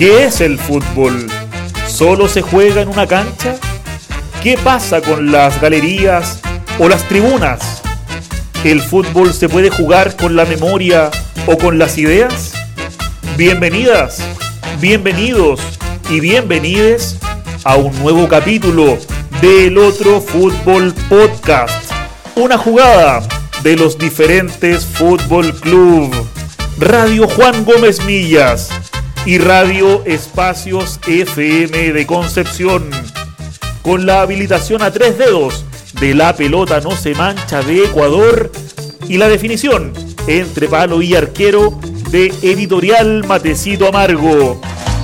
¿Qué es el fútbol? ¿Solo se juega en una cancha? ¿Qué pasa con las galerías o las tribunas? ¿El fútbol se puede jugar con la memoria o con las ideas? Bienvenidas, bienvenidos y bienvenides a un nuevo capítulo del Otro Fútbol Podcast. Una jugada de los diferentes Fútbol Club, Radio Juan Gómez Millas y Radio Espacios FM de Concepción, con la habilitación a 3 dedos de La Pelota No Se Mancha de Ecuador y la definición entre palo y arquero de Editorial Matecito Amargo.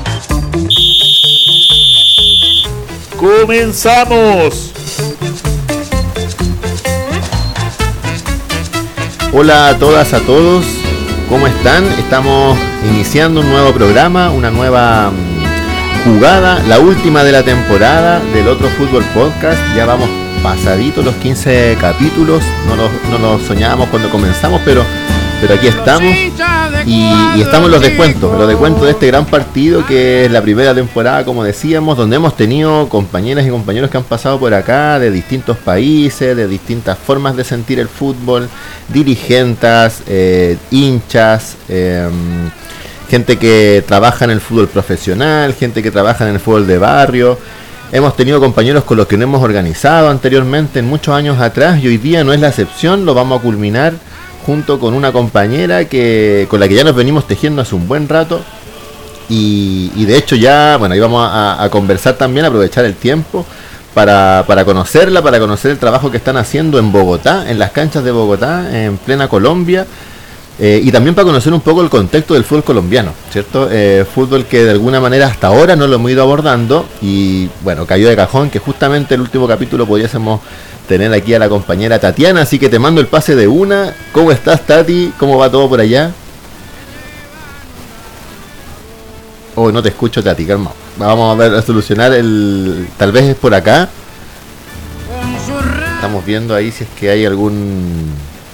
¡Comenzamos! Hola a todas, a todos, ¿cómo están? Estamos iniciando un nuevo programa, una nueva jugada, la última de la temporada del Otro Fútbol Podcast. Ya vamos pasaditos los 15 capítulos, no lo soñábamos cuando comenzamos, pero aquí estamos y estamos en los descuentos de este gran partido que es la primera temporada, como decíamos, donde hemos tenido compañeras y compañeros que han pasado por acá de distintos países, de distintas formas de sentir el fútbol, dirigentes, hinchas, gente que trabaja en el fútbol profesional, gente que trabaja en el fútbol de barrio. Hemos tenido compañeros con los que no hemos organizado anteriormente, en muchos años atrás, y hoy día no es la excepción. Lo vamos a culminar junto con una compañera con la que ya nos venimos tejiendo hace un buen rato. Y de hecho ya, bueno, ahí vamos a conversar también, a aprovechar el tiempo para conocerla, para conocer el trabajo que están haciendo en Bogotá, en las canchas de Bogotá, en plena Colombia. Y también para conocer un poco el contexto del fútbol colombiano, ¿cierto? Fútbol que de alguna manera hasta ahora no lo hemos ido abordando y bueno, cayó de cajón que justamente el último capítulo pudiésemos tener aquí a la compañera Tatiana, así que te mando el pase de una. ¿Cómo estás, Tati? ¿Cómo va todo por allá? Oh, no te escucho, Tati, calma. Vamos a solucionar tal vez es por acá. Estamos viendo ahí si es que hay algún...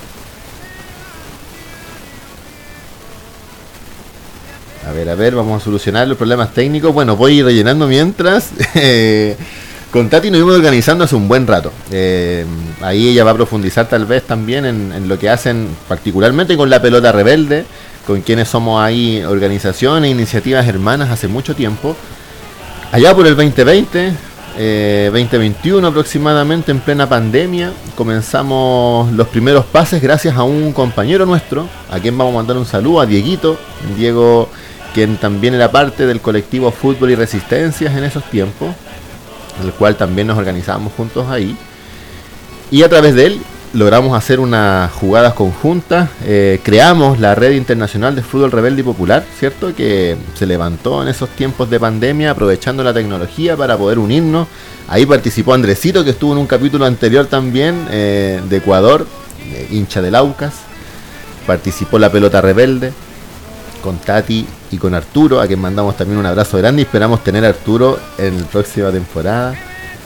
A ver, vamos a solucionar los problemas técnicos. Bueno, voy rellenando mientras. Con Tati nos íbamos organizando hace un buen rato. Ahí ella va a profundizar tal vez también en lo que hacen particularmente con La Pelota Rebelde, con quienes somos ahí organizaciones, iniciativas hermanas hace mucho tiempo. Allá por el 2020, 2021 aproximadamente, en plena pandemia, comenzamos los primeros pases gracias a un compañero nuestro, a quien vamos a mandar un saludo, a Dieguito. Diego, quien también era parte del colectivo Fútbol y Resistencias en esos tiempos, en el cual también nos organizábamos juntos ahí, y a través de él logramos hacer unas jugadas conjuntas. Creamos la Red Internacional de Fútbol Rebelde y Popular, ¿cierto? Que se levantó en esos tiempos de pandemia, aprovechando la tecnología para poder unirnos. Ahí participó Andresito, que estuvo en un capítulo anterior también, de Ecuador, hincha del Aucas. Participó La Pelota Rebelde con Tati y con Arturo, a quien mandamos también un abrazo grande y esperamos tener a Arturo en la próxima temporada.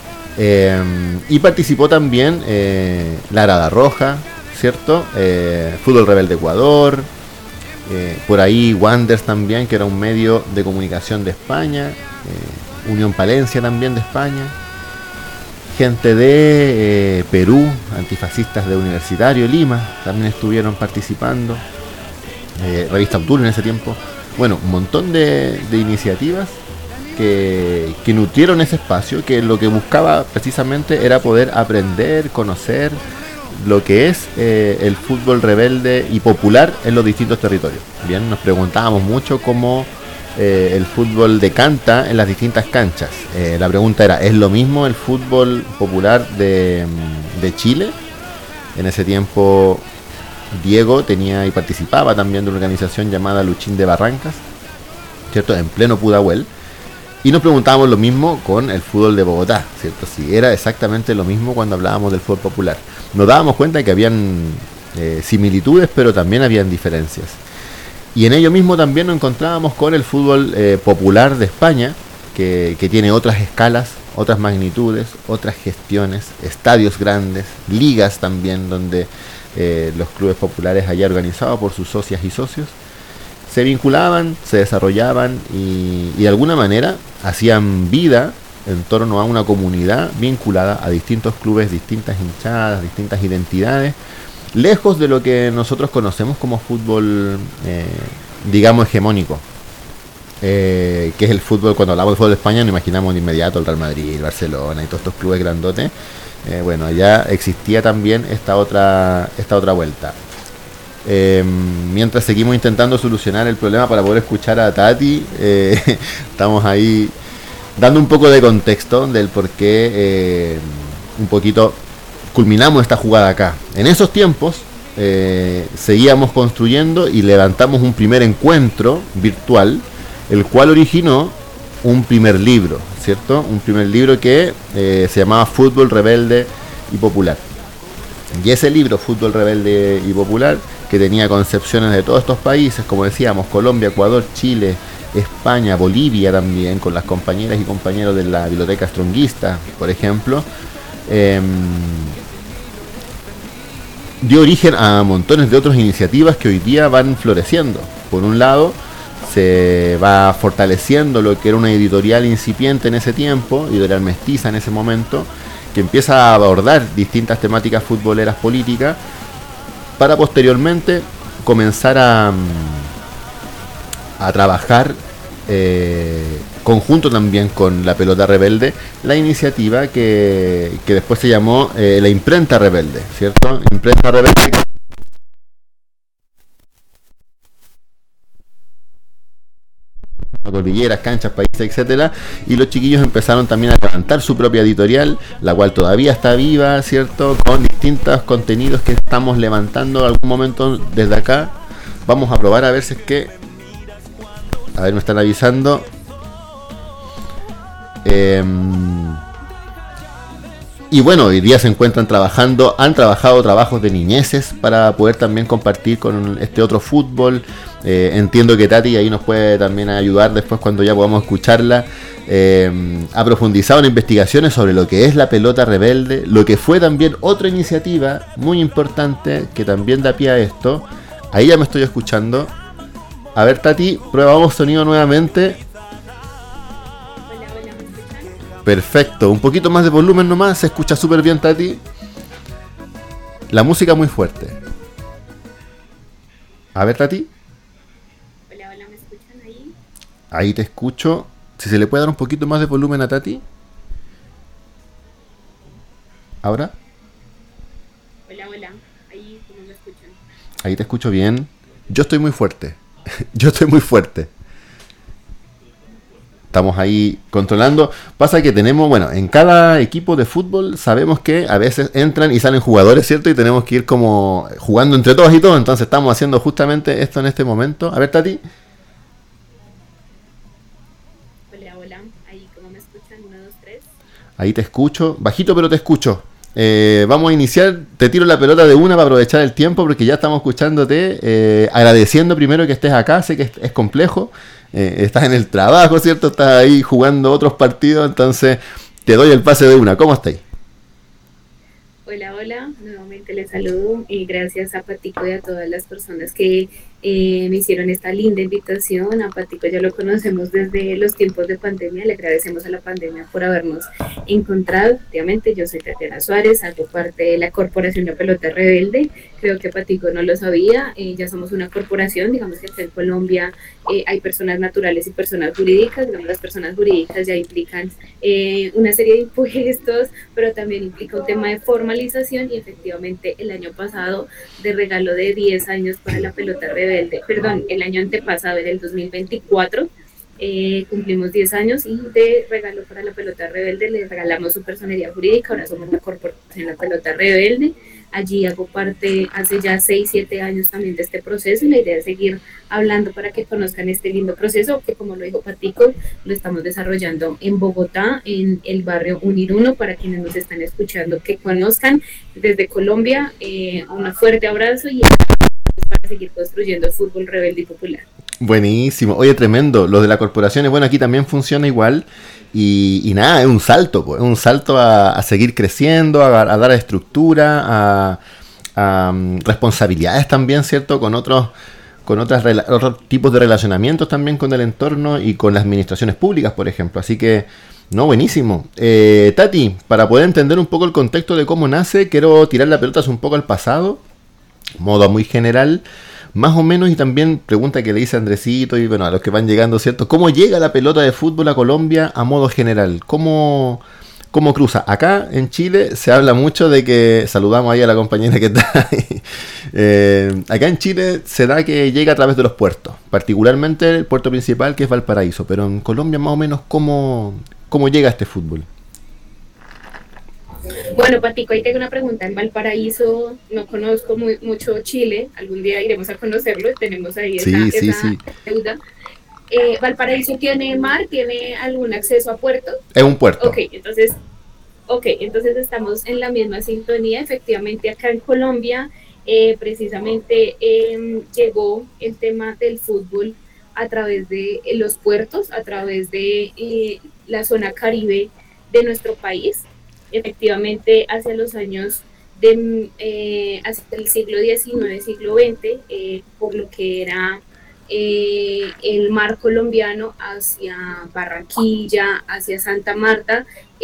Y participó también La Arada Roja, ¿cierto? Fútbol Rebelde Ecuador, por ahí Wanders también, que era un medio de comunicación de España, Unión Palencia también de España, gente de Perú, Antifascistas de Universitario Lima, también estuvieron participando. Revista Abdul en ese tiempo. Bueno, un montón de iniciativas que nutrieron ese espacio, que lo que buscaba precisamente era poder aprender, conocer lo que es el fútbol rebelde y popular en los distintos territorios. Bien, nos preguntábamos mucho cómo el fútbol decanta en las distintas canchas. La pregunta era, ¿es lo mismo el fútbol popular de Chile? En ese tiempo Diego tenía y participaba también de una organización llamada Luchín de Barrancas, ¿cierto? En pleno Pudahuel. Y nos preguntábamos lo mismo con el fútbol de Bogotá, ¿cierto? Si era exactamente lo mismo cuando hablábamos del fútbol popular. Nos dábamos cuenta de que habían similitudes, pero también habían diferencias. Y en ello mismo también nos encontrábamos con el fútbol popular de España, que tiene otras escalas, otras magnitudes, otras gestiones, estadios grandes, ligas también, donde los clubes populares allá organizados por sus socias y socios. se vinculaban, se desarrollaban y de alguna manera hacían vida en torno a una comunidad vinculada a distintos clubes, distintas hinchadas, distintas identidades, lejos de lo que nosotros conocemos como fútbol, digamos, hegemónico. Que es el fútbol. Cuando hablamos de fútbol de España nos imaginamos de inmediato el Real Madrid, el Barcelona y todos estos clubes grandotes. Bueno, allá existía también esta otra vuelta. Mientras seguimos intentando solucionar el problema para poder escuchar a Tati, estamos ahí dando un poco de contexto del por qué un poquito culminamos esta jugada acá. En esos tiempos seguíamos construyendo y levantamos un primer encuentro virtual, el cual originó un primer libro, ¿cierto? Un primer libro que se llamaba Fútbol Rebelde y Popular. Y ese libro, Fútbol Rebelde y Popular, que tenía concepciones de todos estos países, como decíamos, Colombia, Ecuador, Chile, España, Bolivia también, con las compañeras y compañeros de la Biblioteca Stronguista, por ejemplo, dio origen a montones de otras iniciativas que hoy día van floreciendo. Por un lado, se va fortaleciendo lo que era una editorial incipiente en ese tiempo, editorial mestiza en ese momento, que empieza a abordar distintas temáticas futboleras políticas, para posteriormente comenzar a trabajar conjunto también con la Pelota Rebelde, la iniciativa que después se llamó la Imprenta Rebelde, ¿cierto? Imprenta Rebelde. Cordilleras, canchas, países, etcétera, y los chiquillos empezaron también a levantar su propia editorial, la cual todavía está viva, ¿cierto? Con distintos contenidos que estamos levantando en algún momento desde acá. Vamos a probar a ver si es que... A ver, me están avisando. Y bueno, hoy día se encuentran trabajando, han trabajado trabajos de niñeces para poder también compartir con este otro fútbol. Entiendo que Tati ahí nos puede también ayudar después cuando ya podamos escucharla. Ha profundizado en investigaciones sobre lo que es la Pelota Rebelde, lo que fue también otra iniciativa muy importante que también da pie a esto. Ahí ya me estoy escuchando. A ver, Tati, probamos sonido nuevamente. Perfecto, un poquito más de volumen nomás, se escucha súper bien, Tati. La música muy fuerte. A ver, Tati. Hola, ¿me escuchan ahí? Ahí te escucho. Si se le puede dar un poquito más de volumen a Tati. ¿Ahora? Hola, ahí cómo me escuchan. Ahí te escucho bien. Yo estoy muy fuerte. Yo estoy muy fuerte. Estamos ahí controlando. Pasa que tenemos, bueno, en cada equipo de fútbol sabemos que a veces entran y salen jugadores, ¿cierto? Y tenemos que ir como jugando entre todos y todos. Entonces estamos haciendo justamente esto en este momento. A ver, Tati. Hola, ahí cómo me escuchan, 1, 2, 3. Ahí te escucho, bajito pero te escucho. Vamos a iniciar, te tiro la pelota de una para aprovechar el tiempo porque ya estamos escuchándote, agradeciendo primero que estés acá, sé que es complejo, estás en el trabajo, ¿cierto? Estás ahí jugando otros partidos, entonces te doy el pase de una, ¿cómo estáis? Hola, nuevamente les saludo y gracias a Patico y a todas las personas que me hicieron esta linda invitación. A Patico ya lo conocemos desde los tiempos de pandemia, le agradecemos a la pandemia por habernos encontrado. Obviamente yo soy Tatiana Suárez, hago parte de la Corporación La Pelota Rebelde, creo que Patico no lo sabía, ya somos una corporación, digamos que acá en Colombia hay personas naturales y personas jurídicas, digamos las personas jurídicas ya implican una serie de impuestos, pero también implica un tema de formalización y efectivamente el año pasado de regalo de 10 años para La Pelota Rebelde, perdón, el año antepasado, en el 2024, cumplimos 10 años y de regalo para La Pelota Rebelde le regalamos su personería jurídica, ahora somos la corporación La Pelota Rebelde. Allí hago parte hace ya 6-7 años también de este proceso y la idea es seguir hablando para que conozcan este lindo proceso que, como lo dijo Patico, lo estamos desarrollando en Bogotá, en el barrio Unir 1, para quienes nos están escuchando que conozcan. Desde Colombia, un fuerte abrazo y para seguir construyendo el fútbol rebelde y popular. Buenísimo, oye, tremendo, lo de la corporación, bueno, aquí también funciona igual. Y nada, es un salto, pues, es un salto a seguir creciendo, a dar estructura, a responsabilidades también, ¿cierto? Con con otros tipos de relacionamientos también con el entorno y con las administraciones públicas, por ejemplo. Así que, no, buenísimo. Tati, para poder entender un poco el contexto de cómo nace, quiero tirar la pelota un poco al pasado, modo muy general, más o menos, y también pregunta que le hice a Andresito y bueno, a los que van llegando, ¿cierto? ¿Cómo llega la pelota de fútbol a Colombia a modo general? ¿Cómo cruza? Acá en Chile se habla mucho de que, saludamos ahí a la compañera que está ahí, acá en Chile se da que llega a través de los puertos, particularmente el puerto principal que es Valparaíso, pero en Colombia más o menos ¿cómo llega este fútbol? Bueno, Patico, ahí tengo una pregunta. En Valparaíso no conozco mucho Chile, algún día iremos a conocerlo, tenemos ahí esa deuda. ¿Valparaíso tiene mar? ¿Tiene algún acceso a puerto? Es un puerto. Ok, entonces estamos en la misma sintonía. Efectivamente, acá en Colombia, precisamente llegó el tema del fútbol a través de los puertos, a través de la zona caribe de nuestro país. Efectivamente, hacia los años hasta el siglo XIX, siglo XX, por lo que era el mar colombiano hacia Barranquilla, hacia Santa Marta,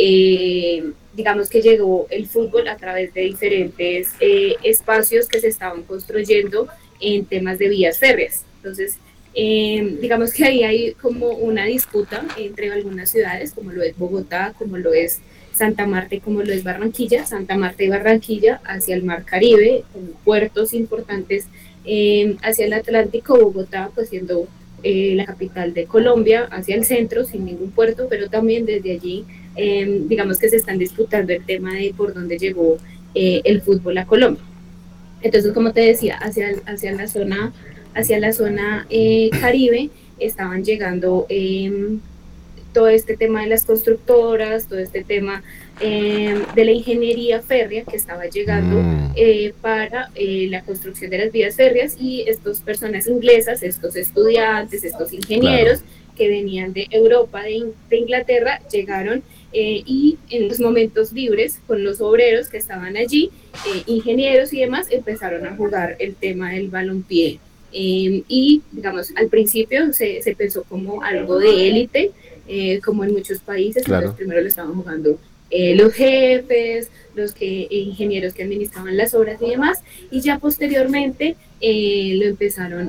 digamos que llegó el fútbol a través de diferentes espacios que se estaban construyendo en temas de vías férreas. Entonces, digamos que ahí hay como una disputa entre algunas ciudades, como lo es Bogotá, como lo es Santa Marta y como lo es Barranquilla. Santa Marta y Barranquilla hacia el mar Caribe, con puertos importantes hacia el Atlántico. Bogotá pues siendo la capital de Colombia, hacia el centro sin ningún puerto, pero también desde allí digamos que se están disputando el tema de por dónde llegó el fútbol a Colombia. Entonces, como te decía, hacia la zona Caribe estaban llegando todo este tema de las constructoras, todo este tema de la ingeniería férrea que estaba llegando para la construcción de las vías férreas, y estas personas inglesas, estos estudiantes, estos ingenieros que venían de Europa, de Inglaterra, llegaron y en los momentos libres con los obreros que estaban allí, ingenieros y demás, empezaron a jugar el tema del balompié. Y digamos, al principio se pensó como algo de élite, como en muchos países. Entonces primero lo estaban jugando los jefes, los ingenieros que administraban las obras y demás, y ya posteriormente lo empezaron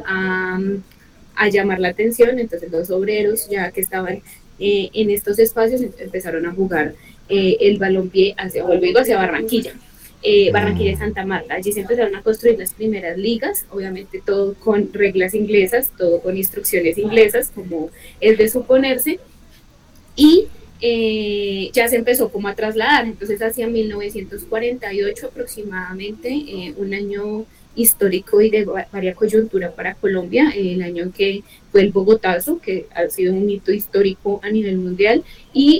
a llamar la atención. Entonces los obreros, ya que estaban en estos espacios, empezaron a jugar el balompié hacia Barranquilla. Barranquilla y Santa Marta. Allí se empezaron a construir las primeras ligas, obviamente todo con reglas inglesas, todo con instrucciones inglesas, como es de suponerse, y ya se empezó como a trasladar. Entonces hacia 1948 aproximadamente, un año histórico y de varia coyuntura para Colombia, el año en que fue el Bogotazo, que ha sido un hito histórico a nivel mundial, y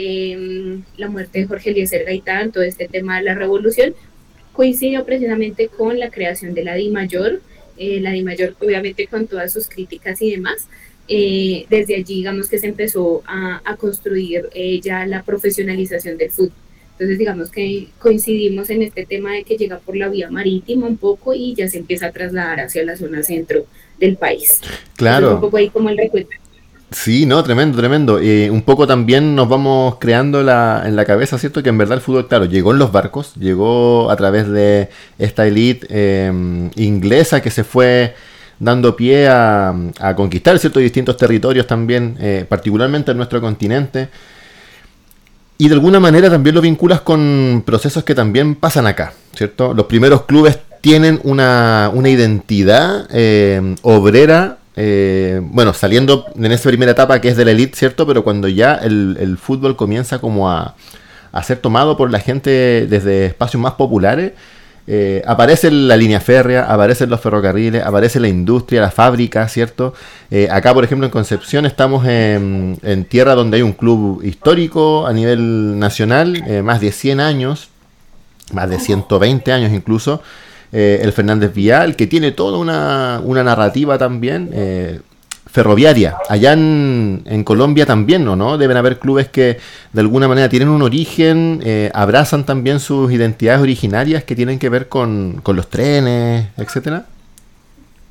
la muerte de Jorge Eliezer Gaitán, todo este tema de la revolución, coincidió precisamente con la creación de la DIMAYOR, obviamente con todas sus críticas y demás. Desde allí, digamos que se empezó a construir ya la profesionalización del fútbol. Entonces, digamos que coincidimos en este tema de que llega por la vía marítima un poco y ya se empieza a trasladar hacia la zona centro del país. Claro. Entonces, un poco ahí como el recuento. Sí, no, tremendo. Un poco también nos vamos creando en la cabeza, ¿cierto? Que en verdad el fútbol, claro, llegó en los barcos, llegó a través de esta élite inglesa que se fue dando pie a conquistar, ¿cierto? Distintos territorios también, particularmente en nuestro continente. Y de alguna manera también lo vinculas con procesos que también pasan acá, ¿cierto? Los primeros clubes tienen una identidad obrera, bueno, saliendo en esa primera etapa que es de la élite, ¿cierto? Pero cuando ya el fútbol comienza como a ser tomado por la gente desde espacios más populares, aparece la línea férrea, aparecen los ferrocarriles, aparece la industria, la fábrica, ¿cierto? Acá, por ejemplo, en Concepción estamos en tierra donde hay un club histórico a nivel nacional, más de 100 años, más de 120 años incluso, el Fernández Vial, que tiene toda una narrativa también ferroviaria. Allá en Colombia también, ¿no? Deben haber clubes que de alguna manera tienen un origen, abrazan también sus identidades originarias que tienen que ver con los trenes, etcétera.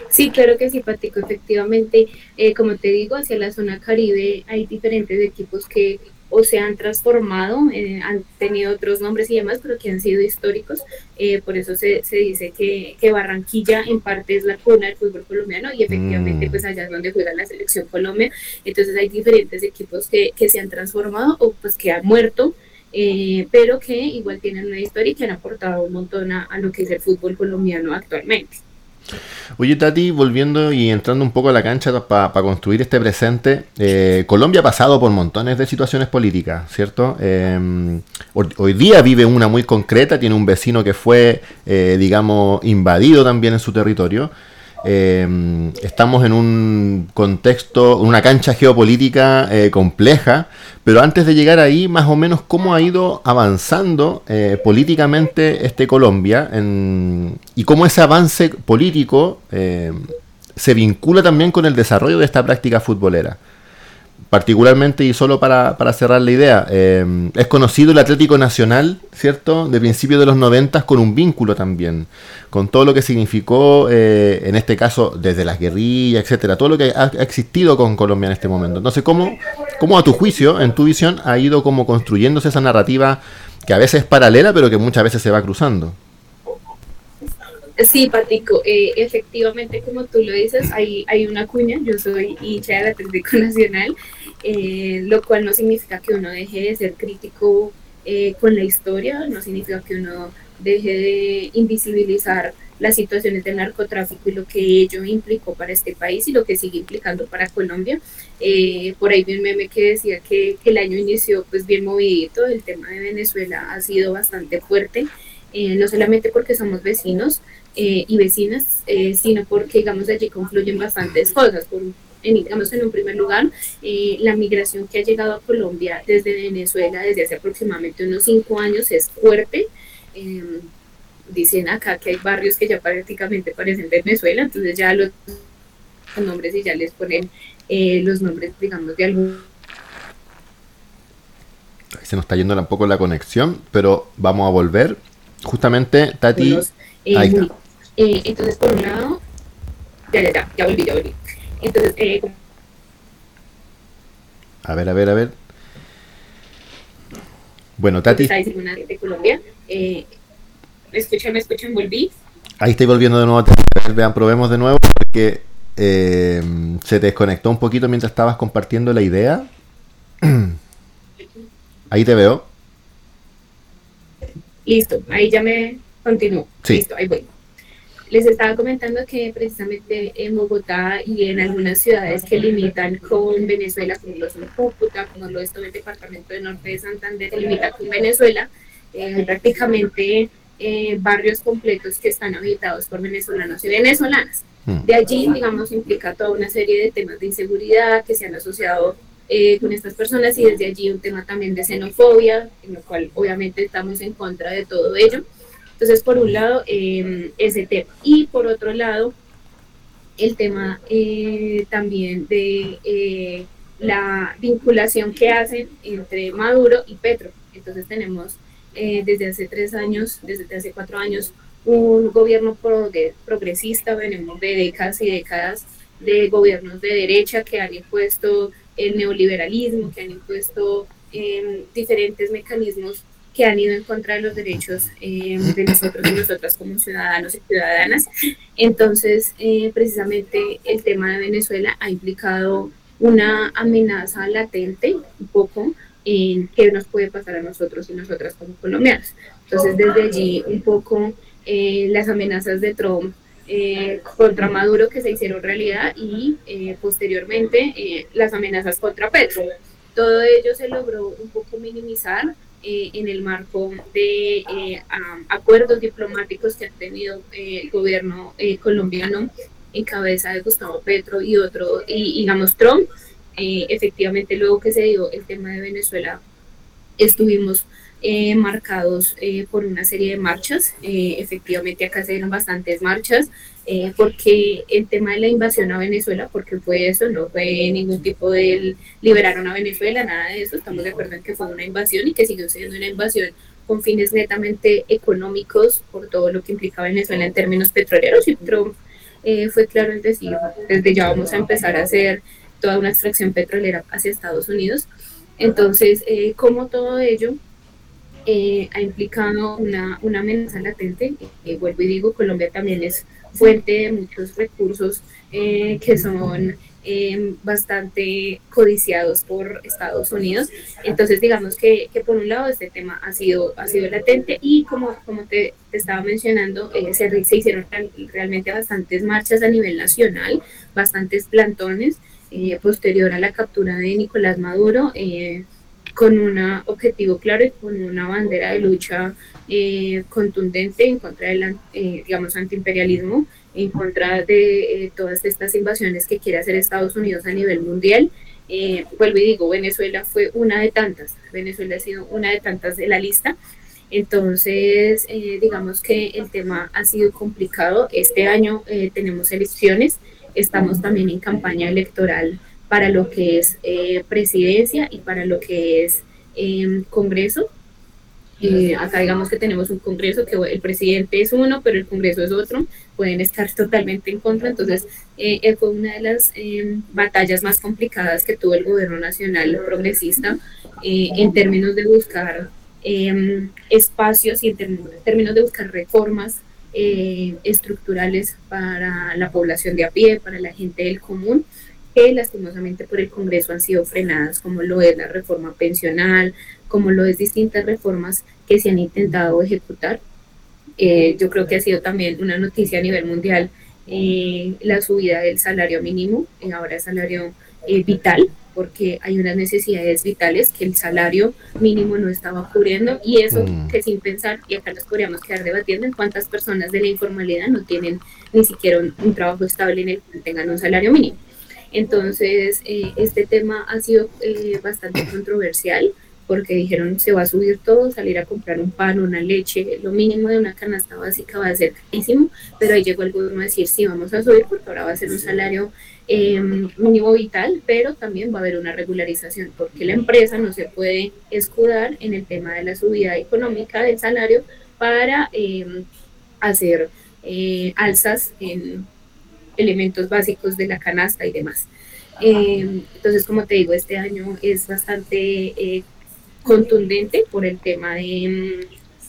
Sí, claro que sí, Patico. Efectivamente, como te digo, hacia la zona Caribe hay diferentes equipos que o se han transformado, han tenido otros nombres y demás, pero que han sido históricos. Por eso se dice que Barranquilla en parte es la cuna del fútbol colombiano y efectivamente Mm. pues allá es donde juega la selección Colombia. Entonces hay diferentes equipos que se han transformado o pues que han muerto, pero que igual tienen una historia y que han aportado un montón a lo que es el fútbol colombiano actualmente. Oye, Tati, volviendo y entrando un poco a la cancha para construir este presente, Colombia ha pasado por montones de situaciones políticas, ¿cierto? Hoy día vive una muy concreta, tiene un vecino que fue, digamos, invadido también en su territorio. Estamos en un contexto, una cancha geopolítica compleja, pero antes de llegar ahí, más o menos cómo ha ido avanzando políticamente Colombia y cómo ese avance político se vincula también con el desarrollo de esta práctica futbolera. Particularmente, y solo para cerrar la idea, es conocido el Atlético Nacional, ¿cierto? De principios de los 90 con un vínculo también, con todo lo que significó, en este caso, desde las guerrillas, etcétera, todo lo que ha existido con Colombia en este momento. Entonces, ¿cómo a tu juicio, en tu visión, ha ido como construyéndose esa narrativa que a veces es paralela, pero que muchas veces se va cruzando? Sí, Patico, efectivamente, como tú lo dices, hay una cuña, yo soy hincha del Atlético Nacional, lo cual no significa que uno deje de ser crítico con la historia, no significa que uno deje de invisibilizar las situaciones del narcotráfico y lo que ello implicó para este país y lo que sigue implicando para Colombia. Por ahí vi un meme que decía que el año inició pues bien movidito, el tema de Venezuela ha sido bastante fuerte, no solamente porque somos vecinos, y vecinas, sino porque, digamos, allí confluyen bastantes cosas. Digamos, en un primer lugar, la migración que ha llegado a Colombia desde Venezuela desde hace aproximadamente unos 5 años es fuerte. Dicen acá que hay barrios que ya prácticamente parecen Venezuela, entonces ya los nombres y ya les ponen los nombres, digamos, de algunos. Ahí se nos está yendo un poco la conexión, pero vamos a volver. Justamente, Tati, ahí está. Entonces, por un lado, ya volví. Entonces, a ver. Bueno, Tati. De Colombia. ¿Me escuchan? Volví. Ahí estoy volviendo de nuevo. Vean, probemos de nuevo porque se desconectó un poquito mientras estabas compartiendo la idea. Ahí te veo. Listo, ahí ya me continúo. Sí. Listo, ahí voy. Les estaba comentando que precisamente en Bogotá y en algunas ciudades que limitan con Venezuela, como lo son Cúcuta, como lo es todo el departamento de Norte de Santander, que limita con Venezuela, prácticamente barrios completos que están habitados por venezolanos y venezolanas. De allí, digamos, implica toda una serie de temas de inseguridad que se han asociado con estas personas y desde allí un tema también de xenofobia, en lo cual obviamente estamos en contra de todo ello. Entonces, por un lado, ese tema. Y por otro lado, el tema también de la vinculación que hacen entre Maduro y Petro. Entonces tenemos desde hace 4 años, un gobierno progresista, venimos de décadas y décadas de gobiernos de derecha que han impuesto el neoliberalismo, que han impuesto diferentes mecanismos que han ido en contra de los derechos de nosotros y nosotras como ciudadanos y ciudadanas. Entonces, precisamente el tema de Venezuela ha implicado una amenaza latente, un poco, en qué nos puede pasar a nosotros y nosotras como colombianos. Entonces, desde allí, un poco, las amenazas de Trump contra Maduro que se hicieron realidad y posteriormente las amenazas contra Petro. Todo ello se logró un poco minimizar en el marco de acuerdos diplomáticos que ha tenido el gobierno colombiano en cabeza de Gustavo Petro y digamos Trump. Efectivamente, luego que se dio el tema de Venezuela, estuvimos marcados por una serie de marchas. Efectivamente, acá se dieron bastantes marchas porque el tema de la invasión a Venezuela, porque fue eso, no fue ningún tipo de liberaron a Venezuela, nada de eso. Estamos de acuerdo en que fue una invasión y que siguió siendo una invasión con fines netamente económicos por todo lo que implica Venezuela en términos petroleros, y Trump fue claro en decir, desde ya vamos a empezar a hacer toda una extracción petrolera hacia Estados Unidos. Entonces, como todo ello ha implicado una amenaza latente, vuelvo y digo, Colombia también es fuente de muchos recursos que son bastante codiciados por Estados Unidos. Entonces, digamos que por un lado este tema ha sido latente y como te estaba mencionando, se hicieron realmente bastantes marchas a nivel nacional, bastantes plantones, posterior a la captura de Nicolás Maduro, con un objetivo claro y con una bandera de lucha contundente en contra del, digamos, antiimperialismo, en contra de todas estas invasiones que quiere hacer Estados Unidos a nivel mundial. Vuelvo y digo, Venezuela fue una de tantas, Venezuela ha sido una de tantas de la lista. Entonces, digamos que el tema ha sido complicado. Este año tenemos elecciones, estamos también en campaña electoral para lo que es presidencia y para lo que es Congreso. Acá digamos que tenemos un Congreso que el presidente es uno, pero el Congreso es otro, pueden estar totalmente en contra. Entonces, fue una de las batallas más complicadas que tuvo el gobierno nacional progresista en términos de buscar espacios y en términos de buscar reformas estructurales para la población de a pie, para la gente del común, que lastimosamente por el Congreso han sido frenadas, como lo es la reforma pensional, como lo es distintas reformas que se han intentado ejecutar. Yo creo que ha sido también una noticia a nivel mundial la subida del salario mínimo, ahora es salario vital, porque hay unas necesidades vitales que el salario mínimo no estaba cubriendo, y eso que sin pensar, y acá nos podríamos quedar debatiendo en cuántas personas de la informalidad no tienen ni siquiera un trabajo estable en el que tengan un salario mínimo. Entonces, este tema ha sido bastante controversial, porque dijeron se va a subir todo, salir a comprar un pan, una leche, lo mínimo de una canasta básica va a ser carísimo, pero ahí llegó el gobierno a decir sí, vamos a subir porque ahora va a ser un salario mínimo vital, pero también va a haber una regularización, porque la empresa no se puede escudar en el tema de la subida económica del salario para hacer alzas en elementos básicos de la canasta y demás. Entonces, como te digo, este año es bastante contundente por el tema de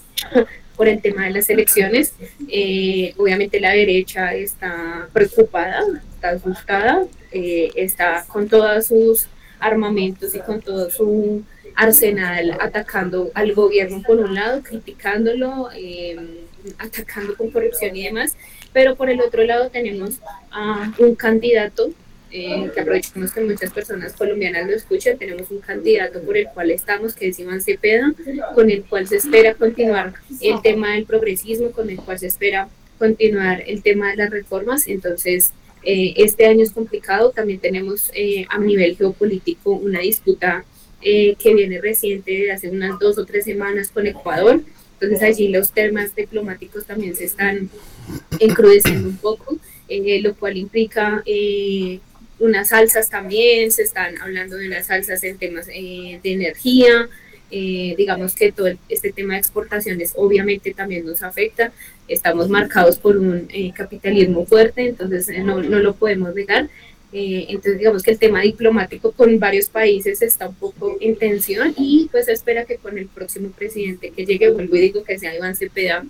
las elecciones. Obviamente la derecha está preocupada, está asustada, está con todos sus armamentos y con todo su arsenal atacando al gobierno por un lado, criticándolo, atacando con corrupción y demás, pero por el otro lado tenemos a un candidato que aprovechemos que muchas personas colombianas lo escuchan. Tenemos un candidato por el cual estamos, que es Iván Cepeda, con el cual se espera continuar el tema del progresismo, con el cual se espera continuar el tema de las reformas. Entonces, este año es complicado. También tenemos a nivel geopolítico una disputa que viene reciente de hace unas 2 o 3 semanas con Ecuador. Entonces allí los temas diplomáticos también se están encrudeciendo un poco, lo cual implica unas alzas también, se están hablando de unas alzas en temas de energía. Digamos que todo este tema de exportaciones obviamente también nos afecta. Estamos marcados por un capitalismo fuerte, entonces no lo podemos negar. Entonces digamos que el tema diplomático con varios países está un poco en tensión, y pues se espera que con el próximo presidente que llegue, vuelvo y digo que sea Iván Cepeda,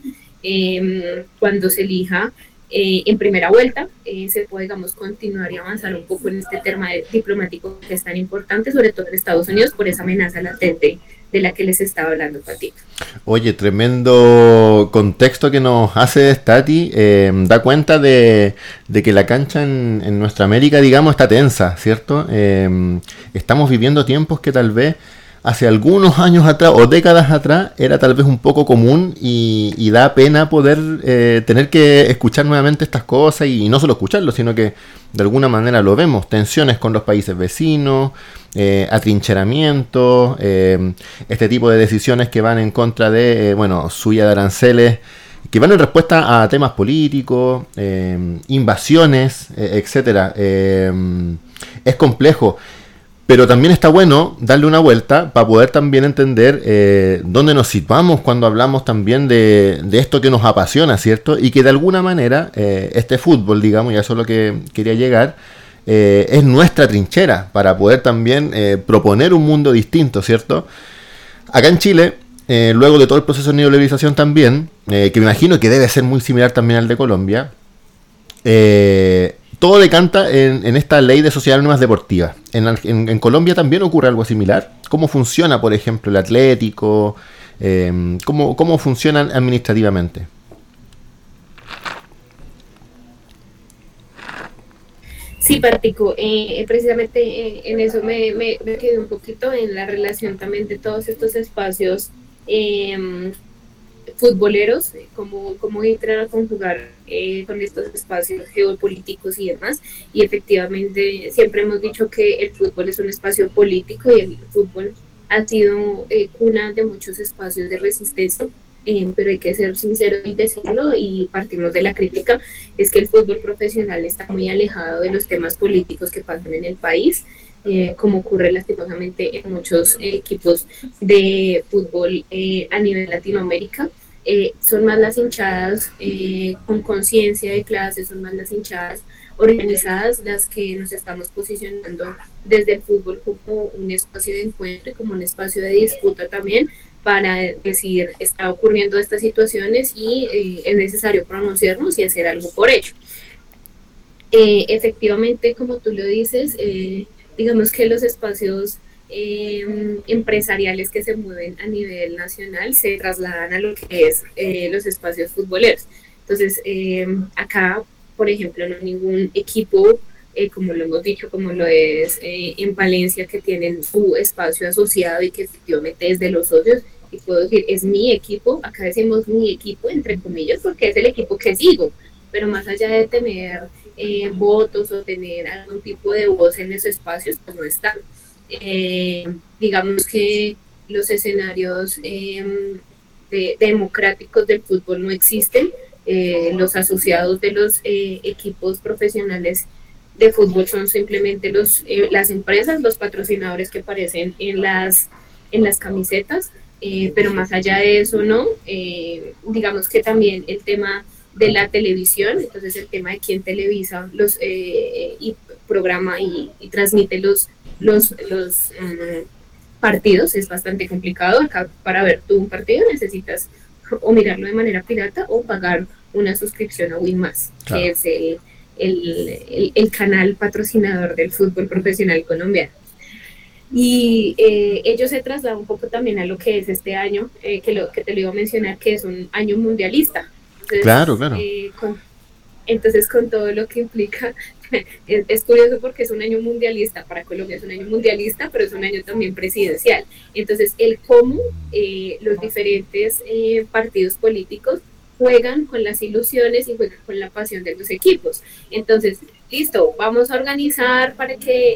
cuando se elija en primera vuelta, se puede, digamos, continuar y avanzar un poco en este tema diplomático que es tan importante, sobre todo en Estados Unidos, por esa amenaza latente de la que les estaba hablando, Patito. Oye, tremendo contexto que nos hace Stati. Da cuenta de que la cancha en nuestra América, digamos, está tensa, ¿cierto? Estamos viviendo tiempos que tal vez hace algunos años atrás o décadas atrás era tal vez un poco común, y da pena poder tener que escuchar nuevamente estas cosas, y no solo escucharlo, sino que de alguna manera lo vemos: tensiones con los países vecinos, atrincheramientos, este tipo de decisiones que van en contra de, suya de aranceles, que van en respuesta a temas políticos, invasiones, etcétera. Es complejo. Pero también está bueno darle una vuelta para poder también entender dónde nos situamos cuando hablamos también de esto que nos apasiona, ¿cierto? Y que de alguna manera este fútbol, digamos, y eso es lo que quería llegar, es nuestra trinchera para poder también proponer un mundo distinto, ¿cierto? Acá en Chile, luego de todo el proceso de neoliberalización también, que me imagino que debe ser muy similar también al de Colombia, todo decanta en esta ley de sociedades anónimas deportivas. En Colombia también ocurre algo similar. ¿Cómo funciona, por ejemplo, el Atlético? ¿Cómo funcionan administrativamente? Sí, Partico, precisamente en eso me quedé un poquito en la relación también de todos estos espacios futboleros, cómo entrar a conjugar con estos espacios geopolíticos y demás. Y efectivamente siempre hemos dicho que el fútbol es un espacio político y el fútbol ha sido cuna de muchos espacios de resistencia. Pero hay que ser sincero y decirlo, y partimos de la crítica, es que el fútbol profesional está muy alejado de los temas políticos que pasan en el país, como ocurre lastimosamente en muchos equipos de fútbol a nivel Latinoamérica. Son más las hinchadas con conciencia de clase, son más las hinchadas organizadas las que nos estamos posicionando desde el fútbol como un espacio de encuentro y como un espacio de disputa también, para decir, está ocurriendo estas situaciones y es necesario pronunciarnos y hacer algo por ello. Efectivamente, como tú lo dices, digamos que los espacios empresariales que se mueven a nivel nacional se trasladan a lo que es los espacios futboleros. Entonces, acá, por ejemplo, no hay ningún equipo, como lo hemos dicho, como lo es en Valencia, que tienen su espacio asociado y que efectivamente es de los socios, y puedo decir, es mi equipo. Acá decimos mi equipo, entre comillas, porque es el equipo que sigo, pero más allá de tener votos o tener algún tipo de voz en esos espacios, pues no están. Digamos que los escenarios democráticos del fútbol no existen. Los asociados de los equipos profesionales de fútbol son simplemente las empresas, los patrocinadores que aparecen en las camisetas, pero más allá de eso no. Digamos que también el tema de la televisión, entonces el tema de quién televisa y programa y transmite los partidos es bastante complicado. Acá, para ver tú un partido necesitas o mirarlo de manera pirata o pagar una suscripción a Winmas, claro, que es el canal patrocinador del fútbol profesional colombiano. Y ello se traslada un poco también a lo que es este año, que te lo iba a mencionar, que es un año mundialista. Entonces, claro. Entonces, con todo lo que implica, es curioso porque es un año mundialista, para Colombia es un año mundialista, pero es un año también presidencial. Entonces, el cómo los diferentes partidos políticos juegan con las ilusiones y juegan con la pasión de los equipos. Entonces, listo, vamos a organizar para que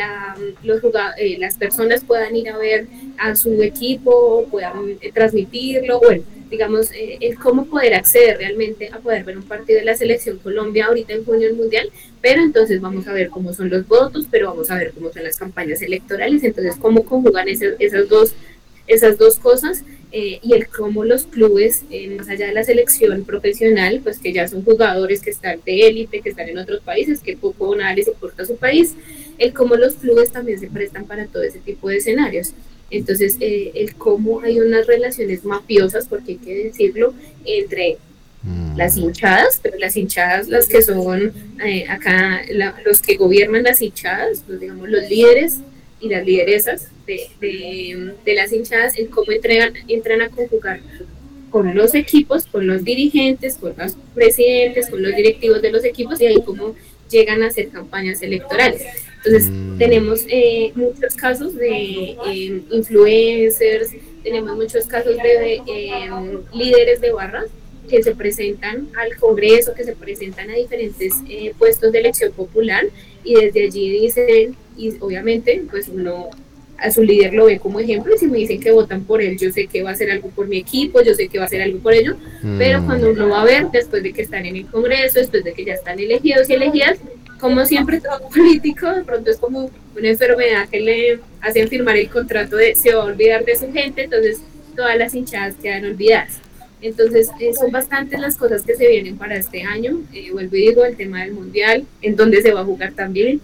las personas puedan ir a ver a su equipo, puedan transmitirlo, bueno, digamos, el cómo poder acceder realmente a poder ver un partido de la Selección Colombia ahorita en junio del Mundial, pero entonces vamos a ver cómo son los votos, pero vamos a ver cómo son las campañas electorales, entonces cómo conjugan esas dos cosas, y el cómo los clubes, más allá de la selección profesional, pues que ya son jugadores que están de élite, que están en otros países, que poco o nada les importa su país, el cómo los clubes también se prestan para todo ese tipo de escenarios. Entonces, el cómo hay unas relaciones mafiosas, porque hay que decirlo, entre las hinchadas, pero las hinchadas, las que son acá, los que gobiernan las hinchadas, pues, digamos, los líderes y las lideresas de las hinchadas, en cómo entran a conjugar con los equipos, con los dirigentes, con los presidentes, con los directivos de los equipos, y ahí cómo llegan a hacer campañas electorales. Entonces, tenemos muchos casos de influencers, tenemos muchos casos de líderes de barras que se presentan al Congreso, que se presentan a diferentes puestos de elección popular, y desde allí dicen, y obviamente pues uno a su líder lo ve como ejemplo, y si me dicen que votan por él, yo sé que va a hacer algo por mi equipo, yo sé que va a hacer algo por ello, pero cuando uno va a ver, después de que están en el Congreso, después de que ya están elegidos y elegidas, como siempre todo político, de pronto es como una enfermedad que le hacen firmar el contrato de se va a olvidar de su gente, entonces todas las hinchadas quedan olvidadas. Entonces, son bastantes las cosas que se vienen para este año. Vuelvo y digo, el tema del Mundial, en donde se va a jugar también,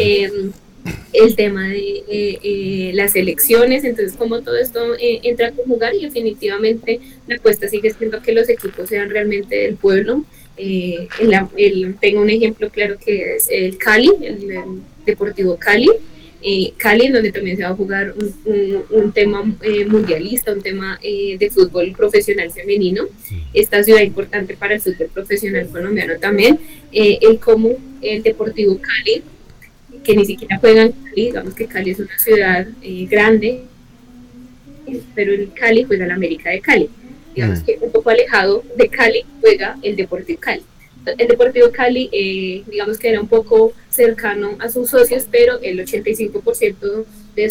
el tema de las elecciones, entonces como todo esto entra a conjugar, y definitivamente la apuesta sigue siendo que los equipos sean realmente del pueblo. Tengo un ejemplo claro que es el Cali, el Deportivo Cali, Cali, en donde también se va a jugar un tema mundialista, un tema de fútbol profesional femenino. Esta ciudad importante para el fútbol profesional colombiano también, el Deportivo Cali, que ni siquiera juega en Cali, digamos que Cali es una ciudad grande, pero en Cali juega la América de Cali. Digamos que un poco alejado de Cali juega el Deportivo Cali. El Deportivo Cali, digamos que era un poco cercano a sus socios, pero el 85% de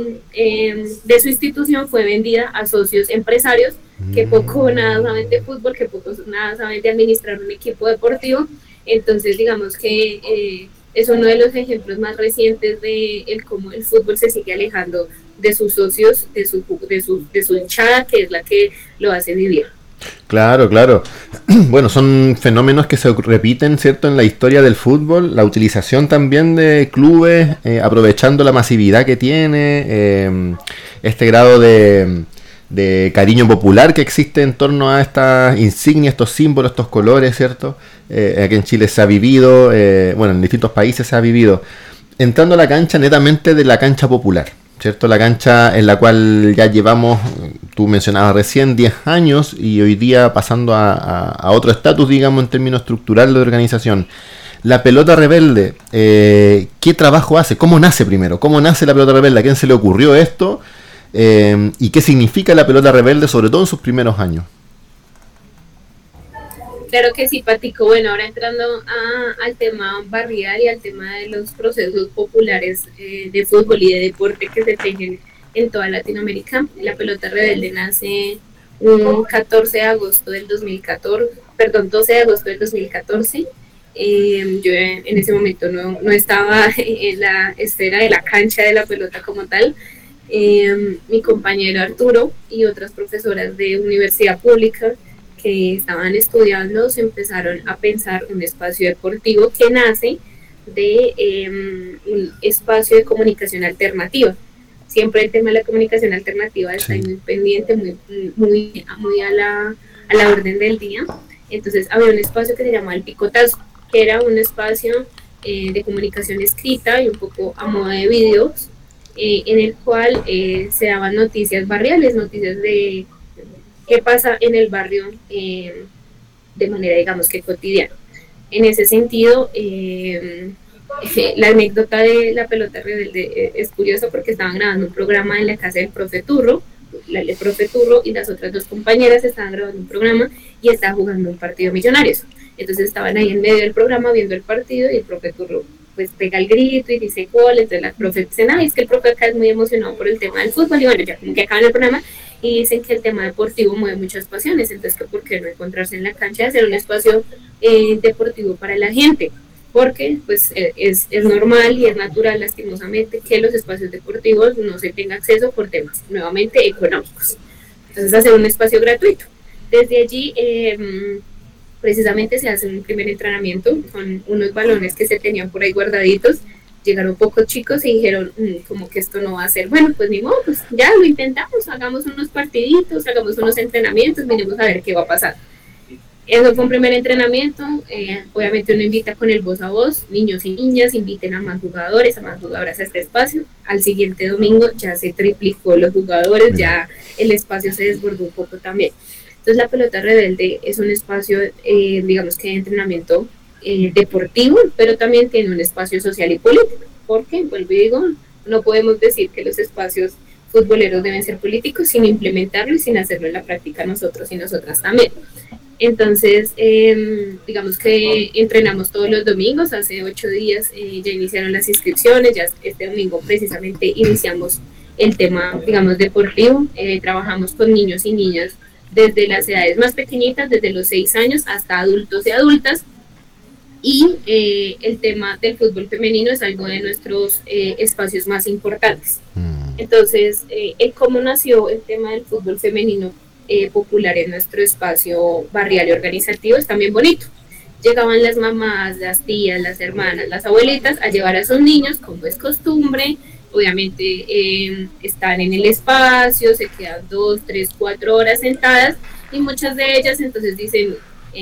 su institución fue vendida a socios empresarios que poco o nada saben de fútbol, que poco o nada saben de administrar un equipo deportivo. Entonces, digamos que es uno de los ejemplos más recientes de cómo el fútbol se sigue alejando de sus socios, de su hinchada, que es la que lo hace vivir. Claro, claro. Bueno, son fenómenos que se repiten, ¿cierto?, en la historia del fútbol, la utilización también de clubes, aprovechando la masividad que tiene, este grado de cariño popular que existe en torno a estas insignias, estos símbolos, estos colores, ¿cierto? Aquí en Chile se ha vivido, bueno, en distintos países se ha vivido, entrando a la cancha netamente de la cancha popular, ¿cierto? La cancha en la cual ya llevamos, tú mencionabas recién, 10 años, y hoy día pasando a otro estatus, digamos, en términos estructurales de organización. La pelota rebelde, ¿qué trabajo hace? ¿Cómo nace primero? ¿Cómo nace la pelota rebelde? ¿A quién se le ocurrió esto? ¿Y qué significa la pelota rebelde, sobre todo en sus primeros años? Claro que sí, Patico. Bueno, ahora entrando al tema barrial y al tema de los procesos populares de fútbol y de deporte que se tejen en toda Latinoamérica. La pelota rebelde nace un 14 de agosto del 2014, perdón, 12 de agosto del 2014. Yo en ese momento no estaba en la esfera de la cancha de la pelota como tal. Mi compañero Arturo y otras profesoras de universidad pública que estaban estudiando se empezaron a pensar un espacio deportivo que nace de un espacio de comunicación alternativa. Siempre el tema de la comunicación alternativa está muy pendiente, muy a la orden del día. Entonces había un espacio que se llamaba El Picotazo, que era un espacio de comunicación escrita y un poco a modo de videos, en el cual se daban noticias barriales, noticias de qué pasa en el barrio de manera, digamos, que cotidiana. En ese sentido, la anécdota de la pelota rebelde es curiosa porque estaban grabando un programa en la casa del profe Turro, el profe Turro y las otras dos compañeras estaban grabando un programa y estaban jugando un partido Millonarios. Entonces estaban ahí en medio del programa viendo el partido y el profe Turro pues pega el grito y dice gol. Entonces la profe dice, es que el profe acá es muy emocionado por el tema del fútbol, y bueno, ya como que acaban el programa y dicen que el tema deportivo mueve muchas pasiones, entonces que por qué no encontrarse en la cancha, hacer un espacio deportivo para la gente, porque pues es normal y es natural, lastimosamente, que los espacios deportivos no se tenga acceso por temas nuevamente económicos. Entonces hacer un espacio gratuito. Desde allí precisamente se hace un primer entrenamiento con unos balones que se tenían por ahí guardaditos. Llegaron pocos chicos y dijeron, como que esto no va a ser bueno, pues ni modo, pues ya lo intentamos, hagamos unos partiditos, hagamos unos entrenamientos, miremos a ver qué va a pasar. Eso fue un primer entrenamiento. Obviamente uno invita con el voz a voz, niños y niñas, inviten a más jugadores, a más jugadoras a este espacio. Al siguiente domingo ya se triplicó los jugadores, ya el espacio se desbordó un poco también. Entonces la pelota rebelde es un espacio, digamos que de entrenamiento deportivo, pero también tiene un espacio social y político, porque, vuelvo y digo, no podemos decir que los espacios futboleros deben ser políticos sin implementarlo y sin hacerlo en la práctica nosotros y nosotras también. Entonces, digamos que entrenamos todos los domingos. Hace 8 días ya iniciaron las inscripciones, ya este domingo precisamente iniciamos el tema, digamos, deportivo. Trabajamos con niños y niñas desde las edades más pequeñitas, desde los 6 años hasta adultos y adultas. y el tema del fútbol femenino es algo de nuestros espacios más importantes. Entonces, cómo nació el tema del fútbol femenino popular en nuestro espacio barrial y organizativo es también bonito. Llegaban las mamás, las tías, las hermanas, las abuelitas a llevar a sus niños, como es costumbre. Obviamente están en el espacio, se quedan 2, 3, 4 horas sentadas y muchas de ellas entonces dicen,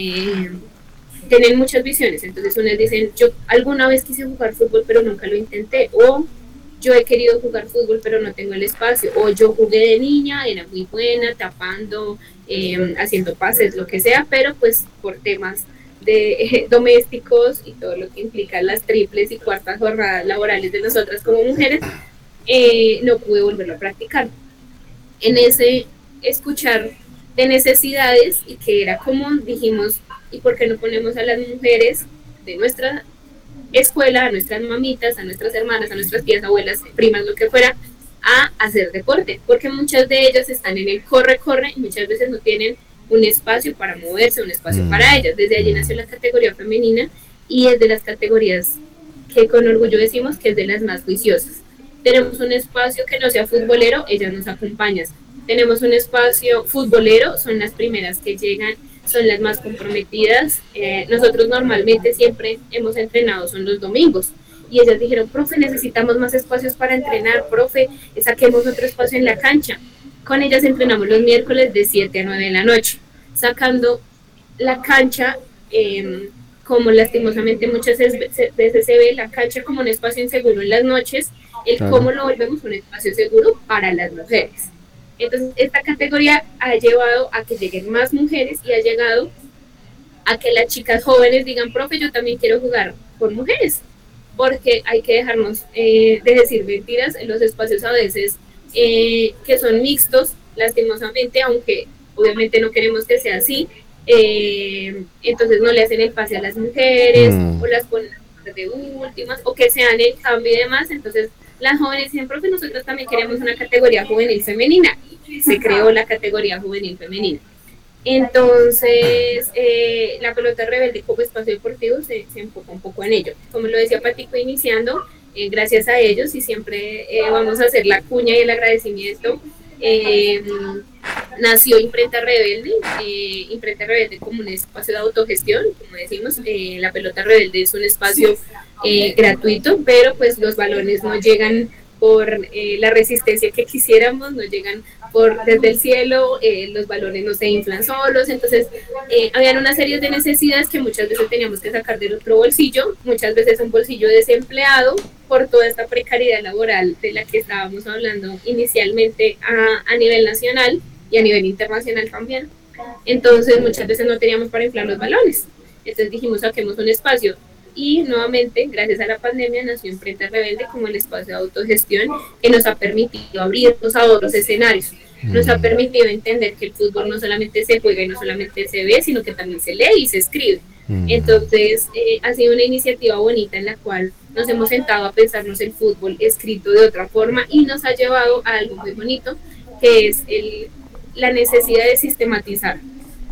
tienen muchas visiones. Entonces unas dicen, yo alguna vez quise jugar fútbol pero nunca lo intenté, o yo he querido jugar fútbol pero no tengo el espacio, o yo jugué de niña, era muy buena, tapando, haciendo pases, lo que sea, pero pues por temas de domésticos y todo lo que implica las triples y cuartas jornadas laborales de nosotras como mujeres, no pude volverlo a practicar. En ese escuchar de necesidades, y que era como dijimos, ¿y por qué no ponemos a las mujeres de nuestra escuela, a nuestras mamitas, a nuestras hermanas, a nuestras tías, abuelas, primas, lo que fuera, a hacer deporte? Porque muchas de ellas están en el corre-corre y muchas veces no tienen un espacio para moverse, un espacio para ellas. Desde allí nació la categoría femenina y es de las categorías que con orgullo decimos que es de las más juiciosas. Tenemos un espacio que no sea futbolero, ellas nos acompañan. Tenemos un espacio futbolero, son las primeras que llegan, son las más comprometidas. Nosotros normalmente siempre hemos entrenado, son los domingos. Y ellas dijeron, profe, necesitamos más espacios para entrenar, profe, saquemos otro espacio en la cancha. Con ellas entrenamos los miércoles de 7 a 9 de la noche, sacando la cancha, como lastimosamente muchas veces se ve la cancha como un espacio inseguro en las noches, cómo lo volvemos un espacio seguro para las mujeres. Entonces, esta categoría ha llevado a que lleguen más mujeres y ha llegado a que las chicas jóvenes digan, profe, yo también quiero jugar con mujeres, porque hay que dejarnos de decir mentiras. En los espacios a veces que son mixtos, lastimosamente, aunque obviamente no queremos que sea así, entonces no le hacen el pase a las mujeres, o las ponen de últimas, o que sean el cambio y demás. Entonces las jóvenes dicen, profe, nosotros también queremos una categoría juvenil femenina. Se creó la categoría juvenil femenina. Entonces la pelota rebelde como espacio deportivo se enfoca un poco en ello. Como lo decía Patico iniciando, gracias a ellos, y siempre vamos a hacer la cuña y el agradecimiento, nació Imprenta Rebelde. Imprenta Rebelde como un espacio de autogestión, como decimos. La pelota rebelde es un espacio gratuito, pero pues los balones no llegan por la resistencia que quisiéramos, no llegan desde el cielo, los balones no se inflan solos. Entonces habían una serie de necesidades que muchas veces teníamos que sacar del otro bolsillo, muchas veces un bolsillo desempleado, por toda esta precariedad laboral de la que estábamos hablando inicialmente a nivel nacional y a nivel internacional también. Entonces muchas veces no teníamos para inflar los balones, entonces dijimos, saquemos un espacio. Y nuevamente, gracias a la pandemia, nació Imprenta Rebelde como el espacio de autogestión que nos ha permitido abrirnos a otros escenarios. Nos ha permitido entender que el fútbol no solamente se juega y no solamente se ve, sino que también se lee y se escribe. Entonces, ha sido una iniciativa bonita en la cual nos hemos sentado a pensarnos el fútbol escrito de otra forma, y nos ha llevado a algo muy bonito, que es la necesidad de sistematizar.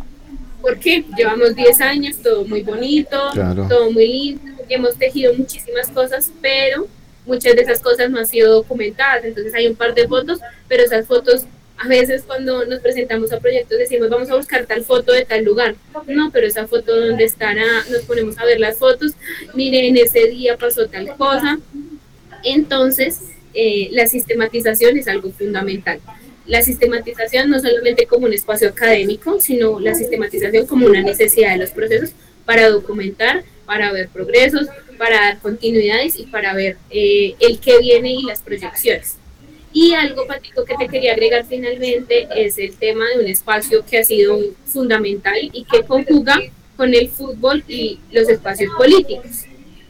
Porque llevamos 10 años, todo muy bonito, todo muy lindo, hemos tejido muchísimas cosas, pero muchas de esas cosas no han sido documentadas. Entonces hay un par de fotos, pero esas fotos, a veces cuando nos presentamos a proyectos decimos, vamos a buscar tal foto de tal lugar. No, pero esa foto, ¿dónde estará? Nos ponemos a ver las fotos, miren, ese día pasó tal cosa. Entonces, la sistematización es algo fundamental. La sistematización no solamente como un espacio académico, sino la sistematización como una necesidad de los procesos para documentar, para ver progresos, para dar continuidades y para ver el qué viene y las proyecciones. Y algo, Patico, que te quería agregar finalmente es el tema de un espacio que ha sido fundamental y que conjuga con el fútbol y los espacios políticos.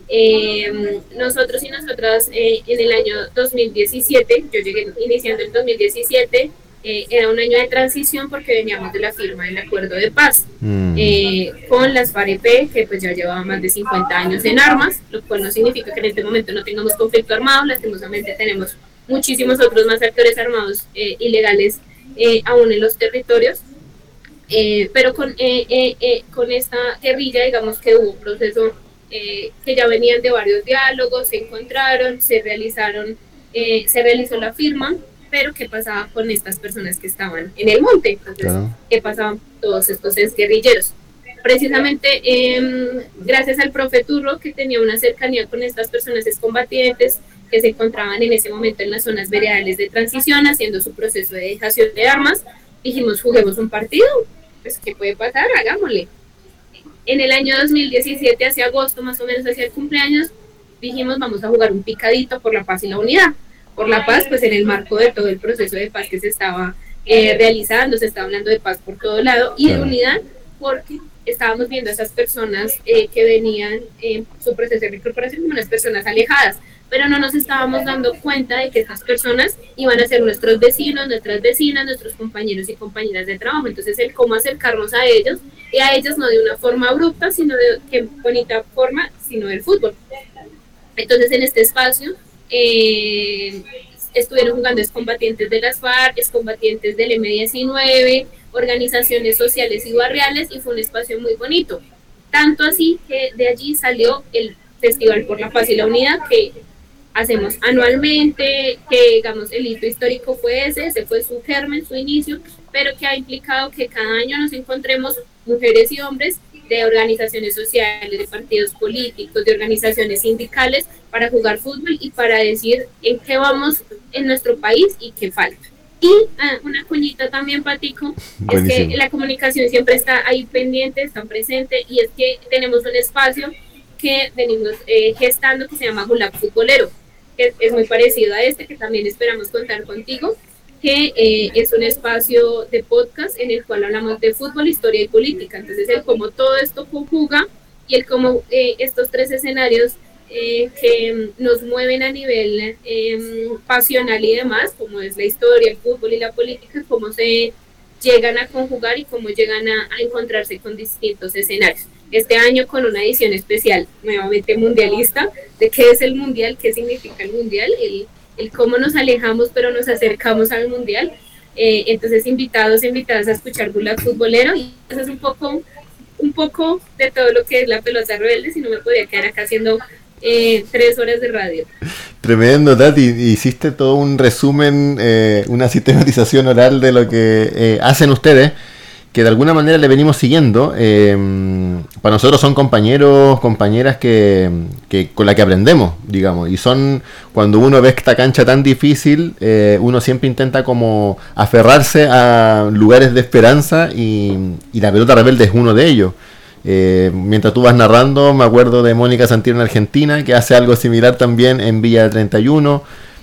Nosotros y nosotras en el año 2017, yo llegué iniciando el 2017, era un año de transición porque veníamos de la firma del acuerdo de paz con las FAREP, que pues ya llevaba más de 50 años en armas, lo cual no significa que en este momento no tengamos conflicto armado. Lastimosamente tenemos muchísimos otros más actores armados ilegales aún en los territorios, pero con esta guerrilla, digamos que hubo un proceso que ya venían de varios diálogos, se encontraron, se realizó la firma, pero ¿qué pasaba con estas personas que estaban en el monte? Entonces, claro. ¿Qué pasaba con todos estos exguerrilleros? Precisamente gracias al profe Turro, que tenía una cercanía con estas personas excombatientes que se encontraban en ese momento en las zonas veredales de transición, haciendo su proceso de dejación de armas, dijimos, juguemos un partido, pues ¿qué puede pasar? Hagámosle. En el año 2017, hacia agosto, más o menos hacia el cumpleaños, dijimos, vamos a jugar un picadito por la paz y la unidad. Por la paz, pues en el marco de todo el proceso de paz que se estaba realizando, se estaba hablando de paz por todo lado, y de unidad, porque estábamos viendo a esas personas que venían en su proceso de reincorporación como unas personas alejadas, pero no nos estábamos dando cuenta de que esas personas iban a ser nuestros vecinos, nuestras vecinas, nuestros compañeros y compañeras de trabajo. Entonces, el cómo acercarnos a ellos, y a ellos no de una forma abrupta, sino de qué bonita forma, sino del fútbol. Entonces, en este espacio estuvieron jugando excombatientes de las FARC, excombatientes del M-19, organizaciones sociales y barriales, y fue un espacio muy bonito. Tanto así que de allí salió el Festival por la Paz y la Unidad, que hacemos anualmente, que digamos el hito histórico fue ese fue su germen, su inicio, pero que ha implicado que cada año nos encontremos mujeres y hombres de organizaciones sociales, de partidos políticos, de organizaciones sindicales, para jugar fútbol y para decir en qué vamos en nuestro país y qué falta. Y una cuñita también, Patico, buenísimo. Es que la comunicación siempre está ahí pendiente, está presente, y es que tenemos un espacio que venimos gestando que se llama Gulag Futbolero, que es muy parecido a este, que también esperamos contar contigo, que es un espacio de podcast en el cual hablamos de fútbol, historia y política. Entonces, el cómo todo esto conjuga y el cómo estos tres escenarios que nos mueven a nivel pasional y demás, como es la historia, el fútbol y la política, cómo se llegan a conjugar y cómo llegan a encontrarse con distintos escenarios. Este año con una edición especial, nuevamente mundialista, de qué es el mundial, qué significa el mundial, el cómo nos alejamos pero nos acercamos al mundial. Entonces, invitadas a escuchar Gulag Futbolero, y eso es un poco de todo lo que es la pelota rebelde, si no me podría quedar acá haciendo 3 horas de radio. Tremendo, Tati, hiciste todo un resumen, una sistematización oral de lo que hacen ustedes, que de alguna manera le venimos siguiendo. Para nosotros son compañeros, compañeras que con la que aprendemos, digamos, y son, cuando uno ve esta cancha tan difícil, uno siempre intenta como aferrarse a lugares de esperanza, y la pelota rebelde es uno de ellos. Mientras tú vas narrando, me acuerdo de Mónica Santino en Argentina, que hace algo similar también en Villa 31,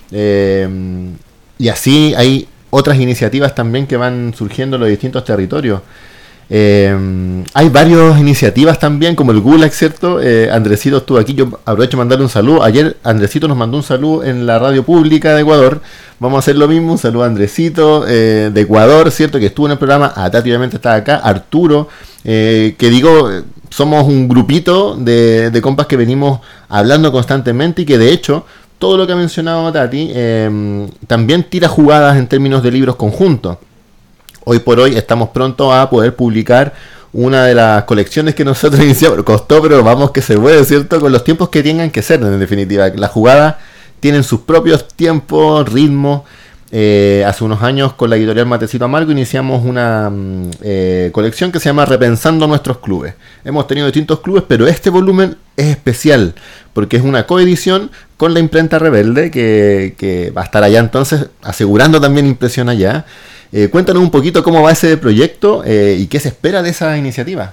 y así hay otras iniciativas también que van surgiendo en los distintos territorios. Hay varias iniciativas también, como el Gulag, ¿cierto? Andresito estuvo aquí, yo aprovecho de mandarle un saludo. Ayer Andresito nos mandó un saludo en la radio pública de Ecuador. Vamos a hacer lo mismo, un saludo a Andresito de Ecuador, ¿cierto? Que estuvo en el programa, Tati obviamente está acá, Arturo, que digo, somos un grupito de compas que venimos hablando constantemente, y que de hecho todo lo que ha mencionado Tati también tira jugadas en términos de libros conjuntos. Hoy por hoy estamos pronto a poder publicar una de las colecciones que nosotros iniciamos. Costó, pero vamos que se puede, ¿cierto? Con los tiempos que tengan que ser, en definitiva. Las jugadas tienen sus propios tiempos, ritmos. Hace unos años con la editorial Matecito Amargo iniciamos una colección que se llama Repensando Nuestros Clubes. Hemos tenido distintos clubes, pero este volumen es especial porque es una coedición con la imprenta Rebelde, que va a estar allá, entonces asegurando también impresión allá. Cuéntanos un poquito cómo va ese proyecto y qué se espera de esa iniciativa.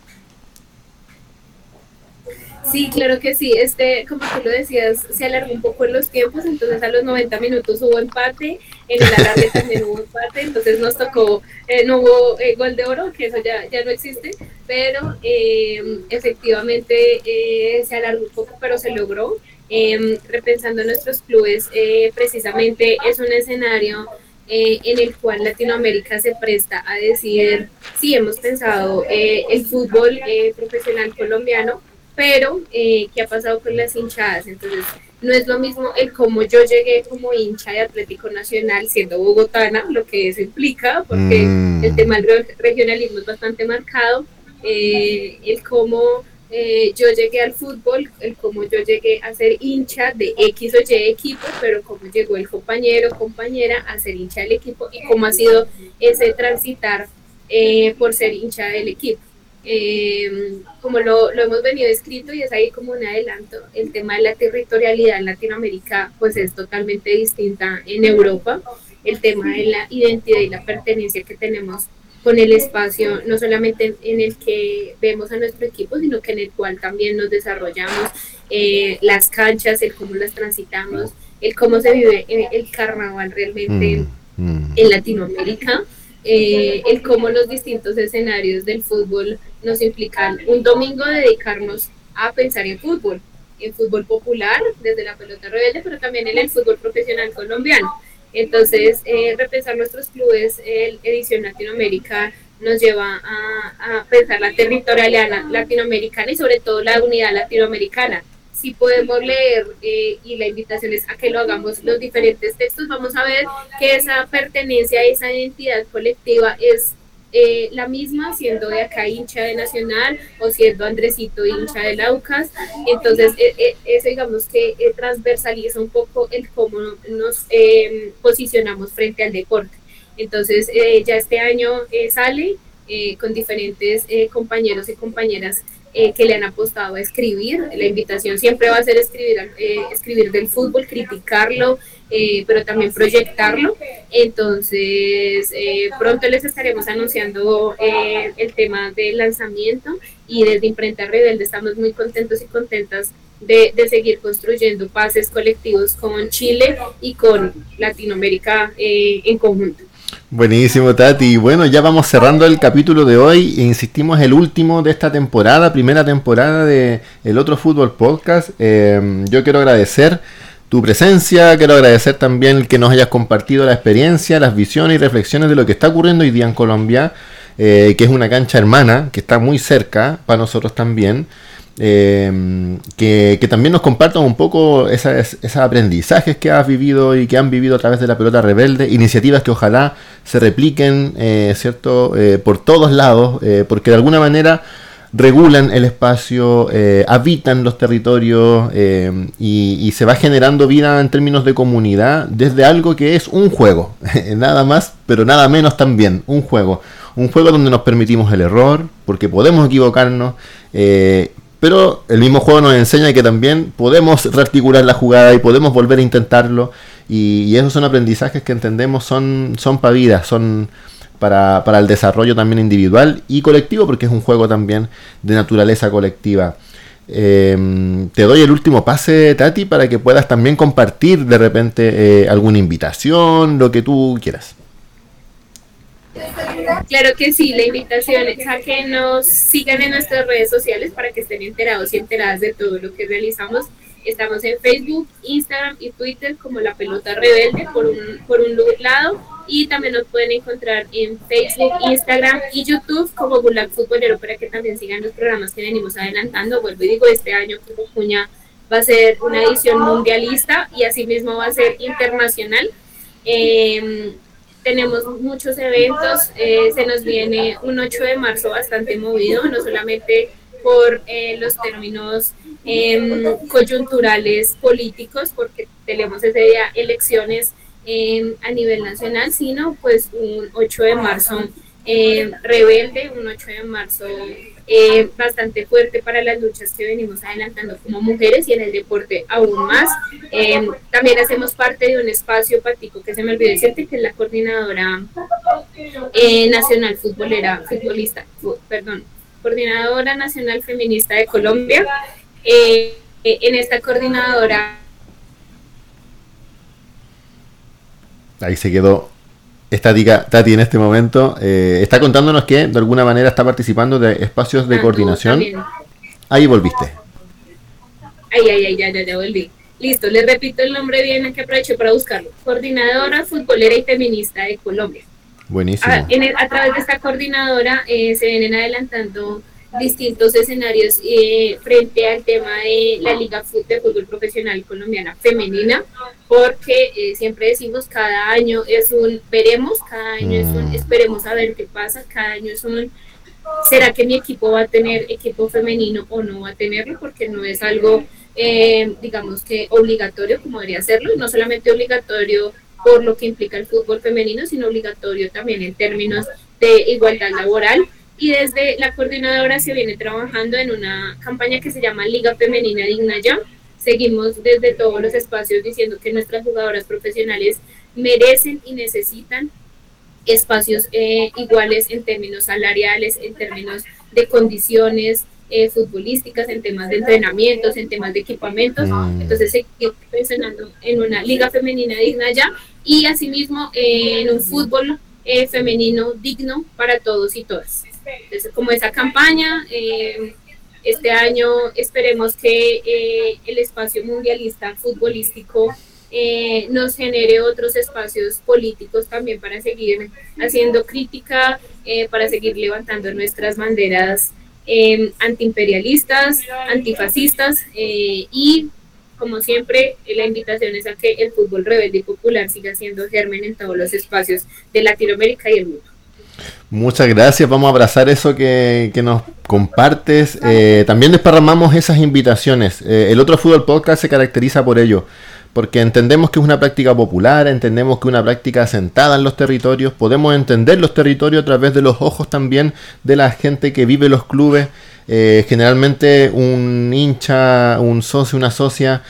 Sí, claro que sí. Como tú lo decías, se alargó un poco en los tiempos, entonces a los 90 minutos hubo empate, en el alargue también hubo empate, entonces nos tocó, no hubo gol de oro, que eso ya no existe, pero efectivamente se alargó un poco, pero se logró. Repensando nuestros clubes, precisamente es un escenario en el cual Latinoamérica se presta a decir, sí, hemos pensado el fútbol profesional colombiano, pero ¿qué ha pasado con las hinchadas? Entonces, no es lo mismo el cómo yo llegué como hincha de Atlético Nacional siendo bogotana, lo que eso implica, porque el tema del regionalismo es bastante marcado, el cómo yo llegué al fútbol, el cómo yo llegué a ser hincha de X o Y equipo, pero cómo llegó el compañero o compañera a ser hincha del equipo y cómo ha sido ese transitar por ser hincha del equipo. Como lo hemos venido escrito y es ahí como un adelanto, el tema de la territorialidad en Latinoamérica pues es totalmente distinta en Europa, el tema de la identidad y la pertenencia que tenemos con el espacio, no solamente en el que vemos a nuestro equipo, sino que en el cual también nos desarrollamos, las canchas, el cómo las transitamos, el cómo se vive el carnaval realmente en Latinoamérica, el cómo los distintos escenarios del fútbol nos implican un domingo dedicarnos a pensar en fútbol popular, desde la pelota rebelde, pero también en el fútbol profesional colombiano. Entonces, repensar nuestros clubes en edición Latinoamérica nos lleva a pensar la territorialidad latinoamericana y sobre todo la unidad latinoamericana. Si podemos leer, y la invitación es a que lo hagamos, los diferentes textos, vamos a ver que esa pertenencia, esa identidad colectiva es la misma, siendo de acá hincha de Nacional o siendo Andresito hincha del Aucas. Entonces eso digamos que transversaliza un poco el cómo nos posicionamos frente al deporte. Entonces ya este año sale con diferentes compañeros y compañeras que le han apostado a escribir. La invitación siempre va a ser escribir del fútbol, criticarlo, pero también proyectarlo. Entonces pronto les estaremos anunciando el tema del lanzamiento, y desde Imprenta Rebelde estamos muy contentos y contentas de seguir construyendo pases colectivos con Chile y con Latinoamérica en conjunto. Buenísimo, Tati. Bueno, ya vamos cerrando el capítulo de hoy. Insistimos, el último de esta temporada, primera temporada de El Otro Fútbol Podcast. Yo quiero agradecer tu presencia, quiero agradecer también que nos hayas compartido la experiencia, las visiones y reflexiones de lo que está ocurriendo hoy día en Colombia, que es una cancha hermana, que está muy cerca para nosotros también. Que también nos compartan un poco esos aprendizajes que has vivido y que han vivido a través de la pelota rebelde, iniciativas que ojalá se repliquen, ¿cierto? Por todos lados, porque de alguna manera regulan el espacio, habitan los territorios, y se va generando vida en términos de comunidad desde algo que es un juego, nada más, pero nada menos también, un juego donde nos permitimos el error, porque podemos equivocarnos, pero el mismo juego nos enseña que también podemos rearticular la jugada y podemos volver a intentarlo, y esos son aprendizajes que entendemos son para vida, son para el desarrollo también individual y colectivo, porque es un juego también de naturaleza colectiva. Te doy el último pase, Tati, para que puedas también compartir de repente alguna invitación, lo que tú quieras. Claro que sí, la invitación es a que nos sigan en nuestras redes sociales para que estén enterados y enteradas de todo lo que realizamos. Estamos en Facebook, Instagram y Twitter como La Pelota Rebelde por un lado, y también nos pueden encontrar en Facebook, Instagram y YouTube como Gulag Futbolero, para que también sigan los programas que venimos adelantando. Vuelvo y digo, este año Cuña va a ser una edición mundialista y asimismo va a ser internacional. Tenemos muchos eventos, se nos viene un 8 de marzo bastante movido, no solamente por los términos coyunturales políticos, porque tenemos ese día elecciones a nivel nacional, sino pues un 8 de marzo rebelde, un 8 de marzo bastante fuerte para las luchas que venimos adelantando como mujeres, y en el deporte aún más. También hacemos parte de un espacio, Patico, que se me olvidó decirte, que es la coordinadora nacional coordinadora nacional feminista de Colombia. En esta coordinadora... Ahí se quedó estática Tati en este momento. Está contándonos que de alguna manera está participando de espacios de coordinación. Ahí volviste. Ya volví. Listo, les repito el nombre bien, que aprovecho para buscarlo. Coordinadora futbolera y feminista de Colombia. Buenísimo. A través de esta coordinadora se vienen adelantando distintos escenarios frente al tema de la Liga de Fútbol Profesional Colombiana Femenina, porque siempre decimos, cada año es un veremos, cada año es un esperemos a ver qué pasa, cada año es un ¿será que mi equipo va a tener equipo femenino o no va a tenerlo? Porque no es algo, digamos que obligatorio como debería serlo, y no solamente obligatorio por lo que implica el fútbol femenino, sino obligatorio también en términos de igualdad laboral. Y desde la coordinadora se viene trabajando en una campaña que se llama Liga Femenina Digna Ya. Seguimos desde todos los espacios diciendo que nuestras jugadoras profesionales merecen y necesitan espacios iguales en términos salariales, en términos de condiciones futbolísticas, en temas de entrenamientos, en temas de equipamientos. Entonces seguimos pensando en una liga femenina digna ya, y asimismo en un fútbol femenino digno para todos y todas. Entonces, como esa campaña, este año esperemos que el espacio mundialista futbolístico nos genere otros espacios políticos también para seguir haciendo crítica, para seguir levantando nuestras banderas antiimperialistas, antifascistas, y como siempre la invitación es a que el fútbol rebelde y popular siga siendo germen en todos los espacios de Latinoamérica y el mundo. Muchas gracias, vamos a abrazar eso que nos compartes. También desparramamos esas invitaciones. El Otro Fútbol Podcast se caracteriza por ello, porque entendemos que es una práctica popular, entendemos que es una práctica asentada en los territorios, podemos entender los territorios a través de los ojos también de la gente que vive los clubes. Generalmente un hincha, un socio, una socia,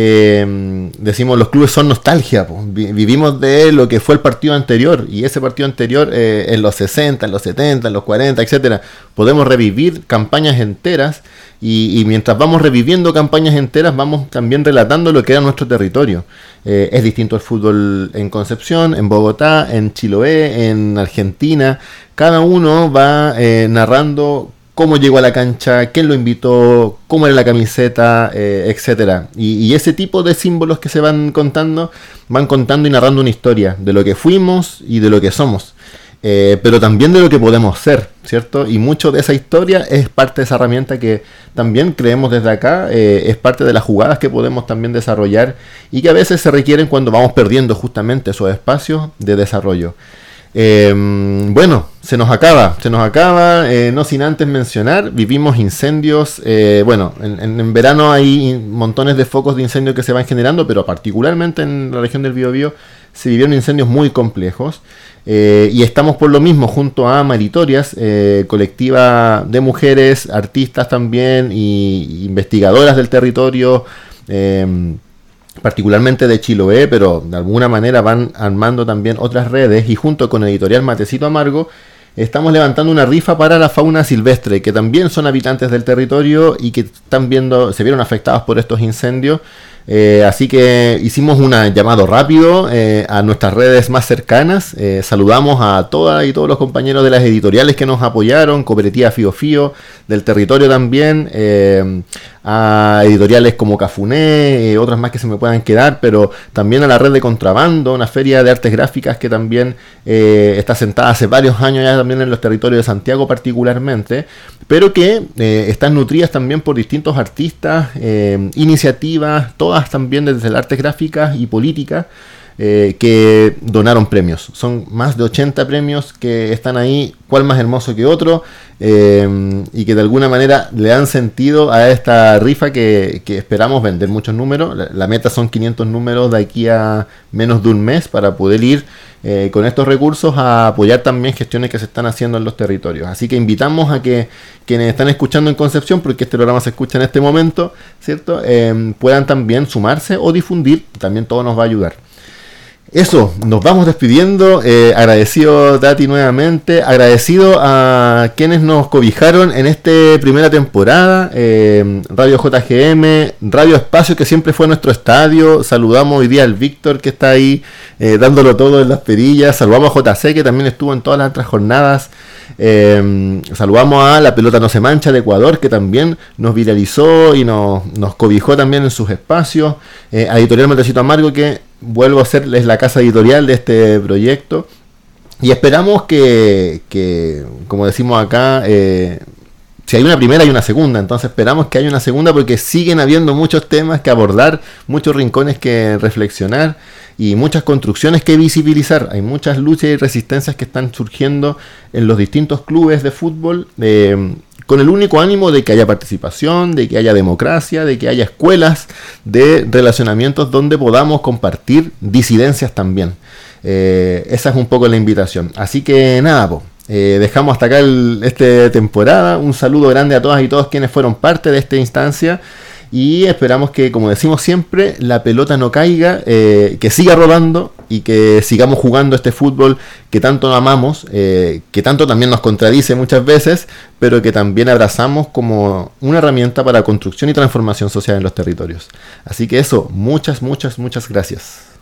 decimos los clubes son nostalgia, pues. Vivimos de lo que fue el partido anterior, y ese partido anterior en los 60, en los 70, en los 40, etcétera. Podemos revivir campañas enteras, y mientras vamos reviviendo campañas enteras vamos también relatando lo que era nuestro territorio. Es distinto el fútbol en Concepción, en Bogotá, en Chiloé, en Argentina. Cada uno va narrando cómo llegó a la cancha, quién lo invitó, cómo era la camiseta, etcétera. Y ese tipo de símbolos que se van contando y narrando una historia de lo que fuimos y de lo que somos, pero también de lo que podemos ser, ¿cierto? Y mucho de esa historia es parte de esa herramienta que también creemos desde acá, es parte de las jugadas que podemos también desarrollar y que a veces se requieren cuando vamos perdiendo justamente esos espacios de desarrollo. Bueno, se nos acaba, no sin antes mencionar, vivimos incendios, en verano hay montones de focos de incendios que se van generando, pero particularmente en la región del Biobío se vivieron incendios muy complejos, y estamos por lo mismo junto a Maritorias, colectiva de mujeres, artistas también, y investigadoras del territorio, particularmente de Chiloé, pero de alguna manera van armando también otras redes, y junto con Editorial Matecito Amargo estamos levantando una rifa para la fauna silvestre, que también son habitantes del territorio y que se vieron afectados por estos incendios. Así que hicimos un llamado rápido a nuestras redes más cercanas. Saludamos a todas y todos los compañeros de las editoriales que nos apoyaron, Cooperativa Fío Fío, del territorio también, a editoriales como Cafuné, otras más que se me puedan quedar, pero también a la red de Contrabando, una feria de artes gráficas que también está sentada hace varios años ya también en los territorios de Santiago particularmente, pero que están nutridas también por distintos artistas, iniciativas, todas también desde las artes gráficas y políticas, que donaron premios. Son más de 80 premios que están ahí, cuál más hermoso que otro, y que de alguna manera le dan sentido a esta rifa que esperamos vender muchos números. La meta son 500 números de aquí a menos de un mes para poder ir con estos recursos a apoyar también gestiones que se están haciendo en los territorios. Así que invitamos a que quienes están escuchando en Concepción, porque este programa se escucha en este momento, ¿cierto? Puedan también sumarse o difundir, también todo nos va a ayudar. Eso, nos vamos despidiendo, agradecido Tati nuevamente, agradecido a quienes nos cobijaron en esta primera temporada, Radio JGM, Radio Espacio, que siempre fue nuestro estadio. Saludamos hoy día al Víctor, que está ahí dándolo todo en las perillas. Saludamos a JC, que también estuvo en todas las otras jornadas. Saludamos a La Pelota No Se Mancha de Ecuador, que también nos viralizó y nos cobijó también en sus espacios. A Editorial Matecito Amargo, que vuelvo a serles la casa editorial de este proyecto, y esperamos que como decimos acá, si hay una primera hay una segunda, entonces esperamos que haya una segunda porque siguen habiendo muchos temas que abordar, muchos rincones que reflexionar y muchas construcciones que visibilizar. Hay muchas luchas y resistencias que están surgiendo en los distintos clubes de fútbol con el único ánimo de que haya participación, de que haya democracia, de que haya escuelas de relacionamientos donde podamos compartir disidencias también. Esa es un poco la invitación. Así que nada, dejamos hasta acá esta temporada. Un saludo grande a todas y todos quienes fueron parte de esta instancia y esperamos que, como decimos siempre, la pelota no caiga, que siga rodando y que sigamos jugando este fútbol que tanto amamos, que tanto también nos contradice muchas veces, pero que también abrazamos como una herramienta para construcción y transformación social en los territorios. Así que eso, muchas gracias.